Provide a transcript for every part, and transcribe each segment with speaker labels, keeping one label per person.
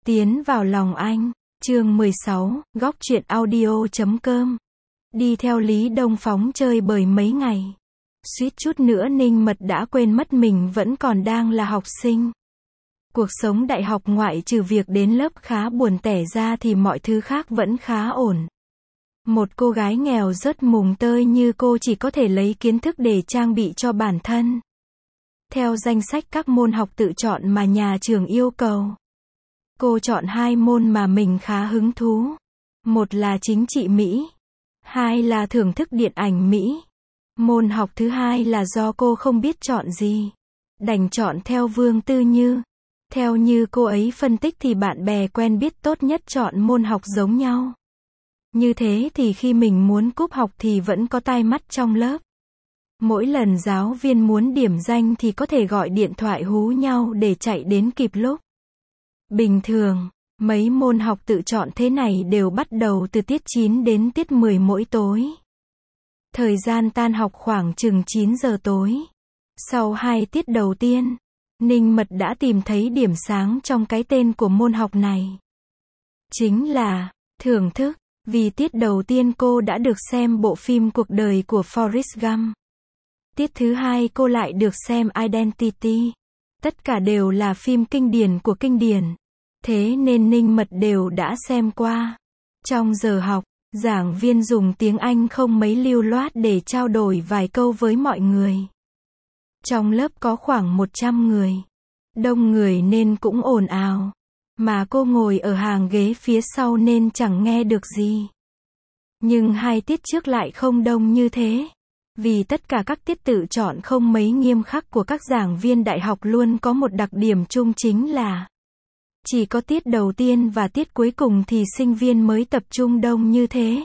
Speaker 1: Tiến vào lòng anh. Chương 16, góc truyện audio.com. Đi theo Lý Đông Phóng chơi bời mấy ngày. Suýt chút nữa Ninh Mật đã quên mất mình vẫn còn đang là học sinh. Cuộc sống đại học ngoại trừ việc đến lớp khá buồn tẻ ra thì mọi thứ khác vẫn khá ổn. Một cô gái nghèo rớt mùng tơi như cô chỉ có thể lấy kiến thức để trang bị cho bản thân. Theo danh sách các môn học tự chọn mà nhà trường yêu cầu, cô chọn 2 môn mà mình khá hứng thú. Một là chính trị Mỹ, 2 là thưởng thức điện ảnh Mỹ. Môn học thứ hai là do cô không biết chọn gì, đành chọn theo Vương Tư Như. Theo như cô ấy phân tích thì bạn bè quen biết tốt nhất chọn môn học giống nhau. Như thế thì khi mình muốn cúp học thì vẫn có tai mắt trong lớp. Mỗi lần giáo viên muốn điểm danh thì có thể gọi điện thoại hú nhau để chạy đến kịp lúc. Bình thường, mấy môn học tự chọn thế này đều bắt đầu từ tiết 9 đến tiết 10 mỗi tối. Thời gian tan học khoảng chừng 9 giờ tối. Sau 2 tiết đầu tiên, Ninh Mật đã tìm thấy điểm sáng trong cái tên của môn học này. Chính là thưởng thức. Vì tiết đầu tiên cô đã được xem bộ phim cuộc đời của Forrest Gump. Tiết thứ hai cô lại được xem Identity. Tất cả đều là phim kinh điển của kinh điển. Thế nên Ninh Mật đều đã xem qua. Trong giờ học, giảng viên dùng tiếng Anh không mấy lưu loát để trao đổi vài câu với mọi người. Trong lớp có khoảng 100 người. Đông người nên cũng ồn ào. Mà cô ngồi ở hàng ghế phía sau nên chẳng nghe được gì. Nhưng 2 tiết trước lại không đông như thế. Vì tất cả các tiết tự chọn không mấy nghiêm khắc của các giảng viên đại học luôn có một đặc điểm chung chính là chỉ có tiết đầu tiên và tiết cuối cùng thì sinh viên mới tập trung đông như thế.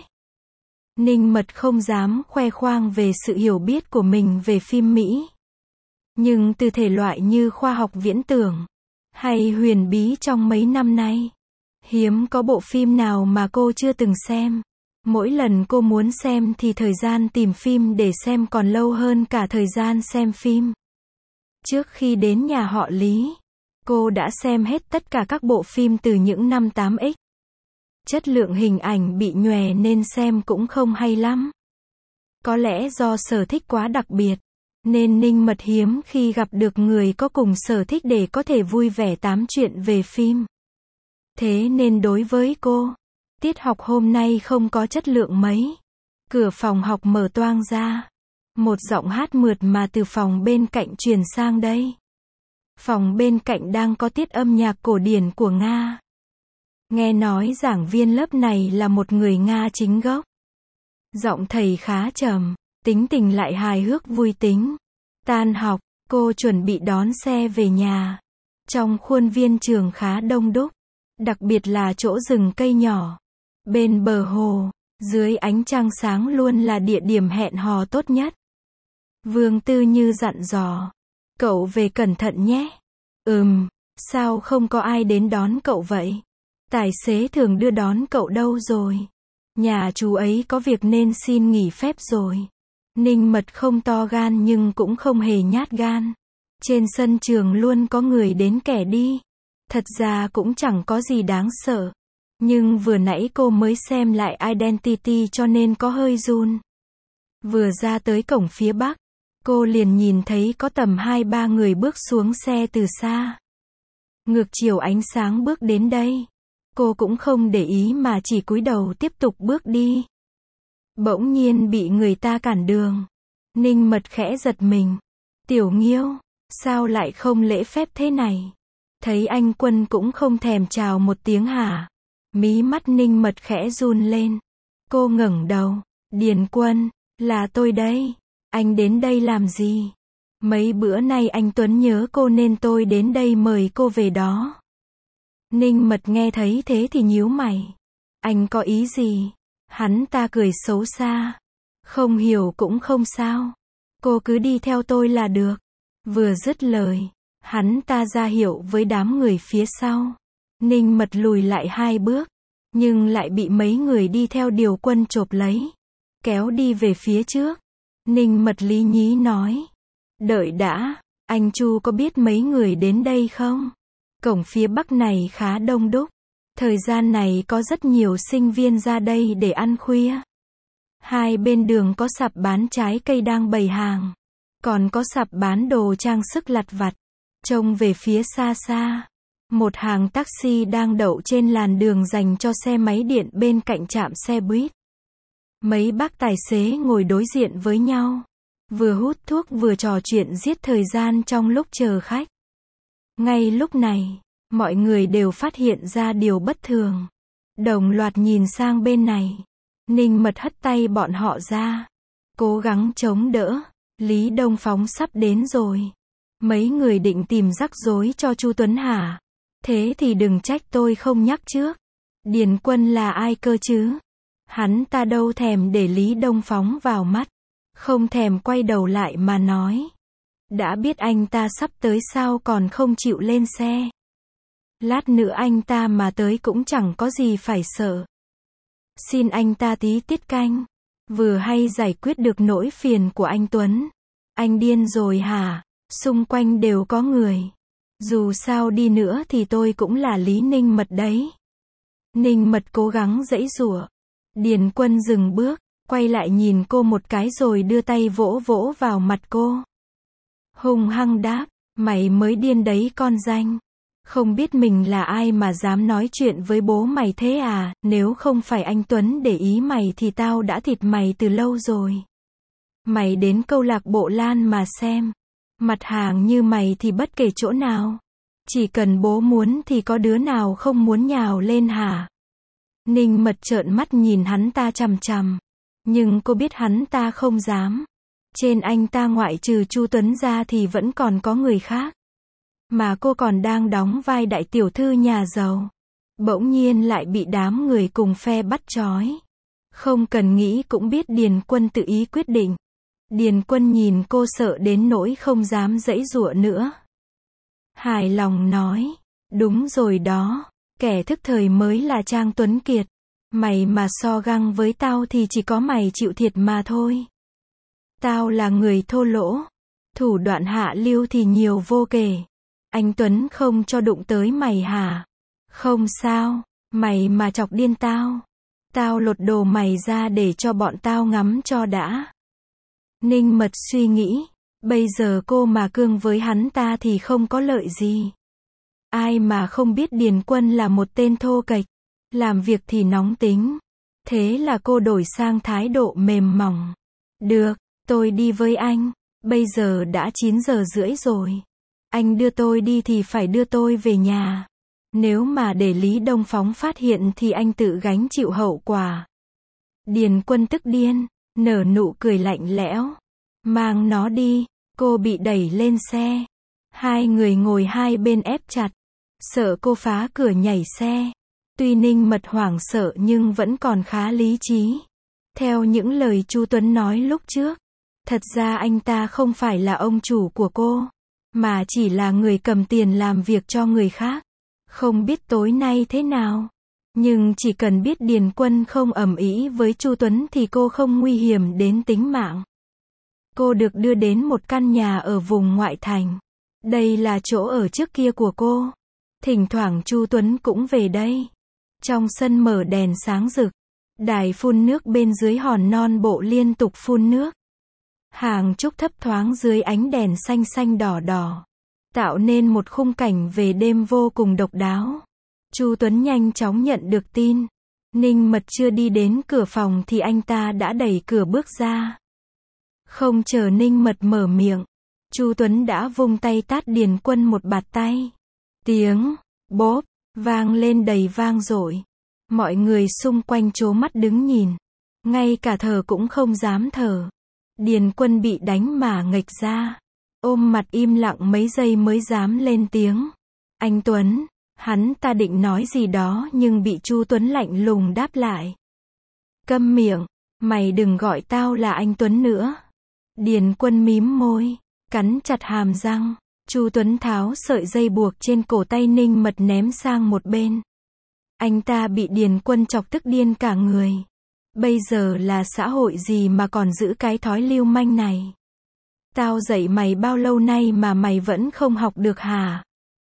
Speaker 1: Ninh Mật không dám khoe khoang về sự hiểu biết của mình về phim Mỹ. Nhưng từ thể loại như khoa học viễn tưởng hay huyền bí trong mấy năm nay, hiếm có bộ phim nào mà cô chưa từng xem. Mỗi lần cô muốn xem thì thời gian tìm phim để xem còn lâu hơn cả thời gian xem phim. Trước khi đến nhà họ Lý, cô đã xem hết tất cả các bộ phim từ những năm 8X. Chất lượng hình ảnh bị nhòe nên xem cũng không hay lắm. Có lẽ do sở thích quá đặc biệt, nên Ninh Mật hiếm khi gặp được người có cùng sở thích để có thể vui vẻ tám chuyện về phim. Thế nên đối với cô, tiết học hôm nay không có chất lượng mấy. Cửa phòng học mở toang ra. Một giọng hát mượt mà từ phòng bên cạnh truyền sang đây. Phòng bên cạnh đang có tiết âm nhạc cổ điển của Nga. Nghe nói giảng viên lớp này là một người Nga chính gốc. Giọng thầy khá trầm, tính tình lại hài hước vui tính. Tan học, cô chuẩn bị đón xe về nhà. Trong khuôn viên trường khá đông đúc, đặc biệt là chỗ rừng cây nhỏ. Bên bờ hồ, dưới ánh trăng sáng luôn là địa điểm hẹn hò tốt nhất. Vương Tư Như dặn dò, cậu về cẩn thận nhé. Sao không có ai đến đón cậu vậy? Tài xế thường đưa đón cậu đâu rồi? Nhà chú ấy có việc nên xin nghỉ phép rồi. Ninh Mật không to gan nhưng cũng không hề nhát gan. Trên sân trường luôn có người đến kẻ đi. Thật ra cũng chẳng có gì đáng sợ. Nhưng vừa nãy cô mới xem lại Identity cho nên có hơi run. Vừa ra tới cổng phía bắc, cô liền nhìn thấy có tầm 2-3 người bước xuống xe từ xa. Ngược chiều ánh sáng bước đến đây. Cô cũng không để ý mà chỉ cúi đầu tiếp tục bước đi. Bỗng nhiên bị người ta cản đường. Ninh Mật khẽ giật mình. Tiểu Nghiêu, sao lại không lễ phép thế này? Thấy anh Quân cũng không thèm chào một tiếng hả? Mí mắt Ninh Mật khẽ run lên. Cô ngẩng đầu. Điền Quân, là tôi đây. Anh đến đây làm gì? Mấy bữa nay anh Tuấn nhớ cô nên tôi đến đây mời cô về đó. Ninh Mật nghe thấy thế thì nhíu mày. Anh có ý gì? Hắn ta cười xấu xa. Không hiểu cũng không sao. Cô cứ đi theo tôi là được. Vừa dứt lời, hắn ta ra hiệu với đám người phía sau. Ninh Mật lùi lại 2 bước, nhưng lại bị mấy người đi theo Điều Quân chộp lấy, kéo đi về phía trước. Ninh Mật lý nhí nói. Đợi đã, anh Chu có biết mấy người đến đây không? Cổng phía bắc này khá đông đúc. Thời gian này có rất nhiều sinh viên ra đây để ăn khuya. Hai bên đường có sạp bán trái cây đang bày hàng. Còn có sạp bán đồ trang sức lặt vặt. Trông về phía xa xa, một hàng taxi đang đậu trên làn đường dành cho xe máy điện bên cạnh trạm xe buýt. Mấy bác tài xế ngồi đối diện với nhau, vừa hút thuốc vừa trò chuyện giết thời gian trong lúc chờ khách. Ngay lúc này, mọi người đều phát hiện ra điều bất thường. Đồng loạt nhìn sang bên này. Ninh Mật hất tay bọn họ ra, cố gắng chống đỡ. Lý Đông Phóng sắp đến rồi. Mấy người định tìm rắc rối cho Chu Tuấn hả? Thế thì đừng trách tôi không nhắc trước. Điền Quân là ai cơ chứ? Hắn ta đâu thèm để Lý Đông Phóng vào mắt. Không thèm quay đầu lại mà nói. Đã biết anh ta sắp tới sao còn không chịu lên xe. Lát nữa anh ta mà tới cũng chẳng có gì phải sợ. Xin anh ta tí tiết canh. Vừa hay giải quyết được nỗi phiền của anh Tuấn. Anh điên rồi hả? Xung quanh đều có người. Dù sao đi nữa thì tôi cũng là Lý Ninh Mật đấy. Ninh Mật cố gắng giãy giụa. Điền Quân dừng bước, quay lại nhìn cô một cái rồi đưa tay vỗ vỗ vào mặt cô. Hung hăng đáp, mày mới điên đấy con danh. Không biết mình là ai mà dám nói chuyện với bố mày thế à, nếu không phải anh Tuấn để ý mày thì tao đã thịt mày từ lâu rồi. Mày đến câu lạc bộ Lan mà xem. Mặt hàng như mày thì bất kể chỗ nào. Chỉ cần bố muốn thì có đứa nào không muốn nhào lên hả? Ninh Mật trợn mắt nhìn hắn ta chằm chằm. Nhưng cô biết hắn ta không dám. Trên anh ta ngoại trừ Chu Tuấn ra thì vẫn còn có người khác. Mà cô còn đang đóng vai đại tiểu thư nhà giàu. Bỗng nhiên lại bị đám người cùng phe bắt trói. Không cần nghĩ cũng biết Điền Quân tự ý quyết định. Điền Quân nhìn cô sợ đến nỗi không dám giãy giụa nữa. Hài lòng nói, đúng rồi đó, kẻ thức thời mới là Trang Tuấn Kiệt. Mày mà so găng với tao thì chỉ có mày chịu thiệt mà thôi. Tao là người thô lỗ, thủ đoạn hạ lưu thì nhiều vô kể. Anh Tuấn không cho đụng tới mày hả? Không sao, mày mà chọc điên tao. Tao lột đồ mày ra để cho bọn tao ngắm cho đã. Ninh Mật suy nghĩ, bây giờ cô mà cương với hắn ta thì không có lợi gì. Ai mà không biết Điền Quân là một tên thô kệch, làm việc thì nóng tính. Thế là cô đổi sang thái độ mềm mỏng. Được, tôi đi với anh, bây giờ đã 9:30 rồi. Anh đưa tôi đi thì phải đưa tôi về nhà. Nếu mà để Lý Đông Phóng phát hiện thì anh tự gánh chịu hậu quả. Điền Quân tức điên, nở nụ cười lạnh lẽo. Mang nó đi, cô bị đẩy lên xe. Hai người ngồi hai bên ép chặt, sợ cô phá cửa nhảy xe. Tuy Ninh Mật hoảng sợ nhưng vẫn còn khá lý trí. Theo những lời Chu Tuấn nói lúc trước, thật ra anh ta không phải là ông chủ của cô, mà chỉ là người cầm tiền làm việc cho người khác. Không biết tối nay thế nào, nhưng chỉ cần biết Điền Quân không ầm ĩ với Chu Tuấn thì cô không nguy hiểm đến tính mạng. Cô được đưa đến một căn nhà ở vùng ngoại thành. Đây là chỗ ở trước kia của cô. Thỉnh thoảng Chu Tuấn cũng về đây. Trong sân mở đèn sáng rực. Đài phun nước bên dưới hòn non bộ liên tục phun nước. Hàng trúc thấp thoáng dưới ánh đèn xanh xanh đỏ đỏ, tạo nên một khung cảnh về đêm vô cùng độc đáo. Chu Tuấn nhanh chóng nhận được tin. Ninh Mật chưa đi đến cửa phòng thì anh ta đã đẩy cửa bước ra. Không chờ Ninh Mật mở miệng, Chu Tuấn đã vung tay tát Điền Quân một bạt tay. Tiếng bốp vang lên đầy vang dội. Mọi người xung quanh trố mắt đứng nhìn, ngay cả thở cũng không dám thở. Điền Quân bị đánh mà nghệch ra, ôm mặt im lặng mấy giây mới dám lên tiếng. Anh Tuấn, hắn ta định nói gì đó nhưng bị Chu Tuấn lạnh lùng đáp lại. Câm miệng, mày đừng gọi tao là anh Tuấn nữa. Điền Quân mím môi, cắn chặt hàm răng. Chu Tuấn tháo sợi dây buộc trên cổ tay Ninh Mật ném sang một bên. Anh ta bị Điền Quân chọc tức điên cả người. Bây giờ là xã hội gì mà còn giữ cái thói lưu manh này? Tao dạy mày bao lâu nay mà mày vẫn không học được hả?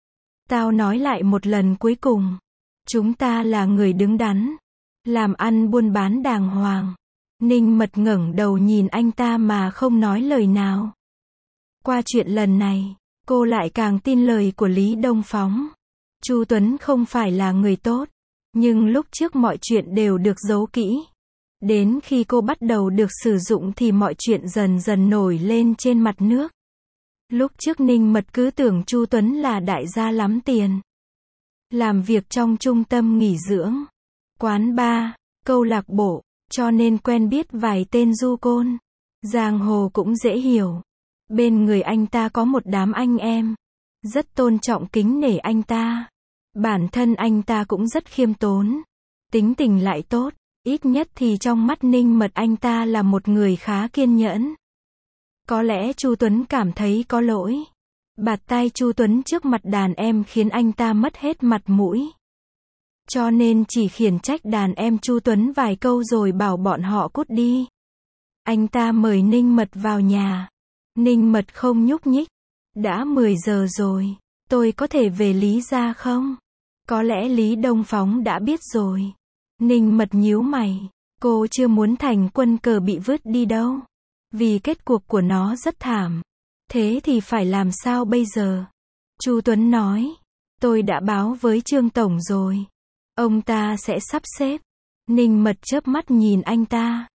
Speaker 1: Tao nói lại một lần cuối cùng. Chúng ta là người đứng đắn. Làm ăn buôn bán đàng hoàng. Ninh Mật ngẩng đầu nhìn anh ta mà không nói lời nào. Qua chuyện lần này, cô lại càng tin lời của Lý Đông Phóng. Chu Tuấn không phải là người tốt. Nhưng lúc trước mọi chuyện đều được giấu kỹ. Đến khi cô bắt đầu được sử dụng thì mọi chuyện dần dần nổi lên trên mặt nước. Lúc trước Ninh Mật cứ tưởng Chu Tuấn là đại gia lắm tiền. Làm việc trong trung tâm nghỉ dưỡng, quán bar, câu lạc bộ, cho nên quen biết vài tên du côn. Giang hồ cũng dễ hiểu. Bên người anh ta có một đám anh em. Rất tôn trọng kính nể anh ta. Bản thân anh ta cũng rất khiêm tốn. Tính tình lại tốt. Ít nhất thì trong mắt Ninh Mật anh ta là một người khá kiên nhẫn. Có lẽ Chu Tuấn cảm thấy có lỗi. Bạt tai Chu Tuấn trước mặt đàn em khiến anh ta mất hết mặt mũi. Cho nên chỉ khiển trách đàn em Chu Tuấn vài câu rồi bảo bọn họ cút đi. Anh ta mời Ninh Mật vào nhà. Ninh Mật không nhúc nhích. Đã 10 giờ rồi. Tôi có thể về Lý gia không? Có lẽ Lý Đông Phóng đã biết rồi. Ninh Mật nhíu mày. Cô chưa muốn thành quân cờ bị vứt đi đâu. Vì kết cuộc của nó rất thảm. Thế thì phải làm sao bây giờ? Chu Tuấn nói. Tôi đã báo với Trương Tổng rồi. Ông ta sẽ sắp xếp. Ninh Mật chớp mắt nhìn anh ta.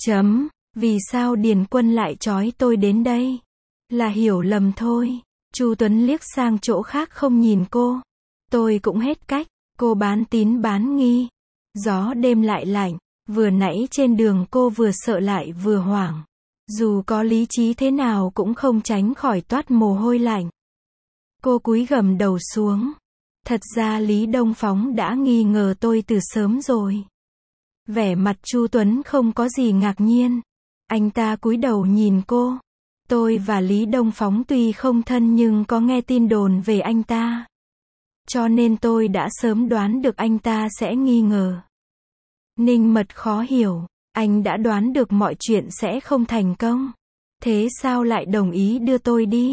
Speaker 1: Vì sao Điền Quân lại trói tôi đến đây? Là hiểu lầm thôi. Chu Tuấn liếc sang chỗ khác không nhìn cô. Tôi cũng hết cách. Cô bán tín bán nghi. Gió đêm lại lạnh. Vừa nãy trên đường cô vừa sợ lại vừa hoảng. Dù có lý trí thế nào cũng không tránh khỏi toát mồ hôi lạnh. Cô cúi gằm đầu xuống. Thật ra Lý Đông Phóng đã nghi ngờ tôi từ sớm rồi. Vẻ mặt Chu Tuấn không có gì ngạc nhiên. Anh ta cúi đầu nhìn cô. Tôi và Lý Đông Phóng tuy không thân nhưng có nghe tin đồn về anh ta. Cho nên tôi đã sớm đoán được anh ta sẽ nghi ngờ. Ninh Mật khó hiểu. Anh đã đoán được mọi chuyện sẽ không thành công. Thế sao lại đồng ý đưa tôi đi?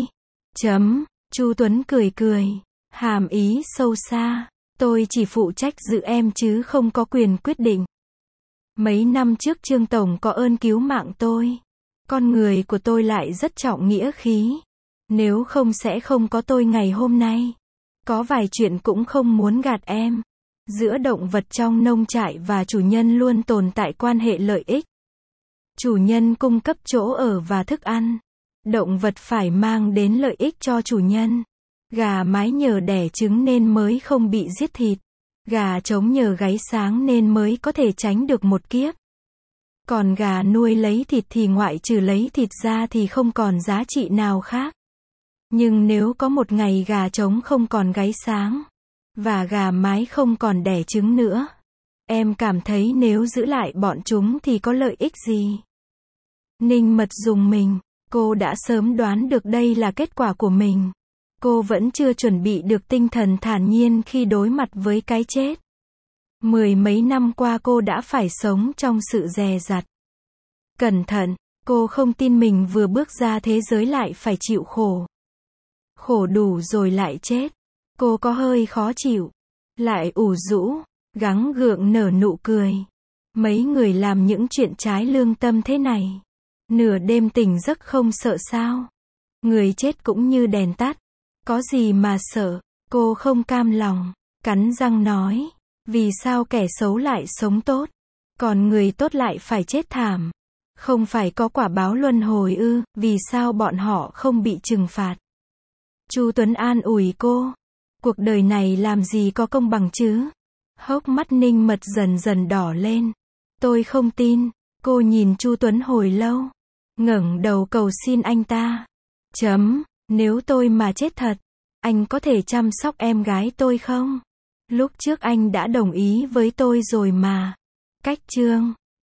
Speaker 1: Chu Tuấn cười cười. Hàm ý sâu xa. Tôi chỉ phụ trách giữ em chứ không có quyền quyết định. Mấy năm trước Trương Tổng có ơn cứu mạng tôi. Con người của tôi lại rất trọng nghĩa khí. Nếu không sẽ không có tôi ngày hôm nay. Có vài chuyện cũng không muốn gạt em. Giữa động vật trong nông trại và chủ nhân luôn tồn tại quan hệ lợi ích. Chủ nhân cung cấp chỗ ở và thức ăn. Động vật phải mang đến lợi ích cho chủ nhân. Gà mái nhờ đẻ trứng nên mới không bị giết thịt. Gà trống nhờ gáy sáng nên mới có thể tránh được một kiếp. Còn gà nuôi lấy thịt thì ngoại trừ lấy thịt ra thì không còn giá trị nào khác. Nhưng nếu có một ngày gà trống không còn gáy sáng, và gà mái không còn đẻ trứng nữa, em cảm thấy nếu giữ lại bọn chúng thì có lợi ích gì? Ninh Mật rùng mình. Cô đã sớm đoán được đây là kết quả của mình. Cô vẫn chưa chuẩn bị được tinh thần thản nhiên khi đối mặt với cái chết. 10 mấy năm qua cô đã phải sống trong sự dè dặt. Cẩn thận, cô không tin mình vừa bước ra thế giới lại phải chịu khổ. Khổ đủ rồi lại chết. Cô có hơi khó chịu. Lại ủ rũ, gắng gượng nở nụ cười. Mấy người làm những chuyện trái lương tâm thế này. Nửa đêm tỉnh giấc không sợ sao? Người chết cũng như đèn tắt. Có gì mà sợ? Cô không cam lòng. Cắn răng nói. Vì sao kẻ xấu lại sống tốt? Còn người tốt lại phải chết thảm? Không phải có quả báo luân hồi ư? Vì sao bọn họ không bị trừng phạt? Chu Tuấn an ủi cô. Cuộc đời này làm gì có công bằng chứ? Hốc mắt Ninh Mật dần dần đỏ lên. Tôi không tin. Cô nhìn Chu Tuấn hồi lâu. Ngẩng đầu cầu xin anh ta. Nếu tôi mà chết thật, anh có thể chăm sóc em gái tôi không? Lúc trước anh đã đồng ý với tôi rồi mà. Cách chương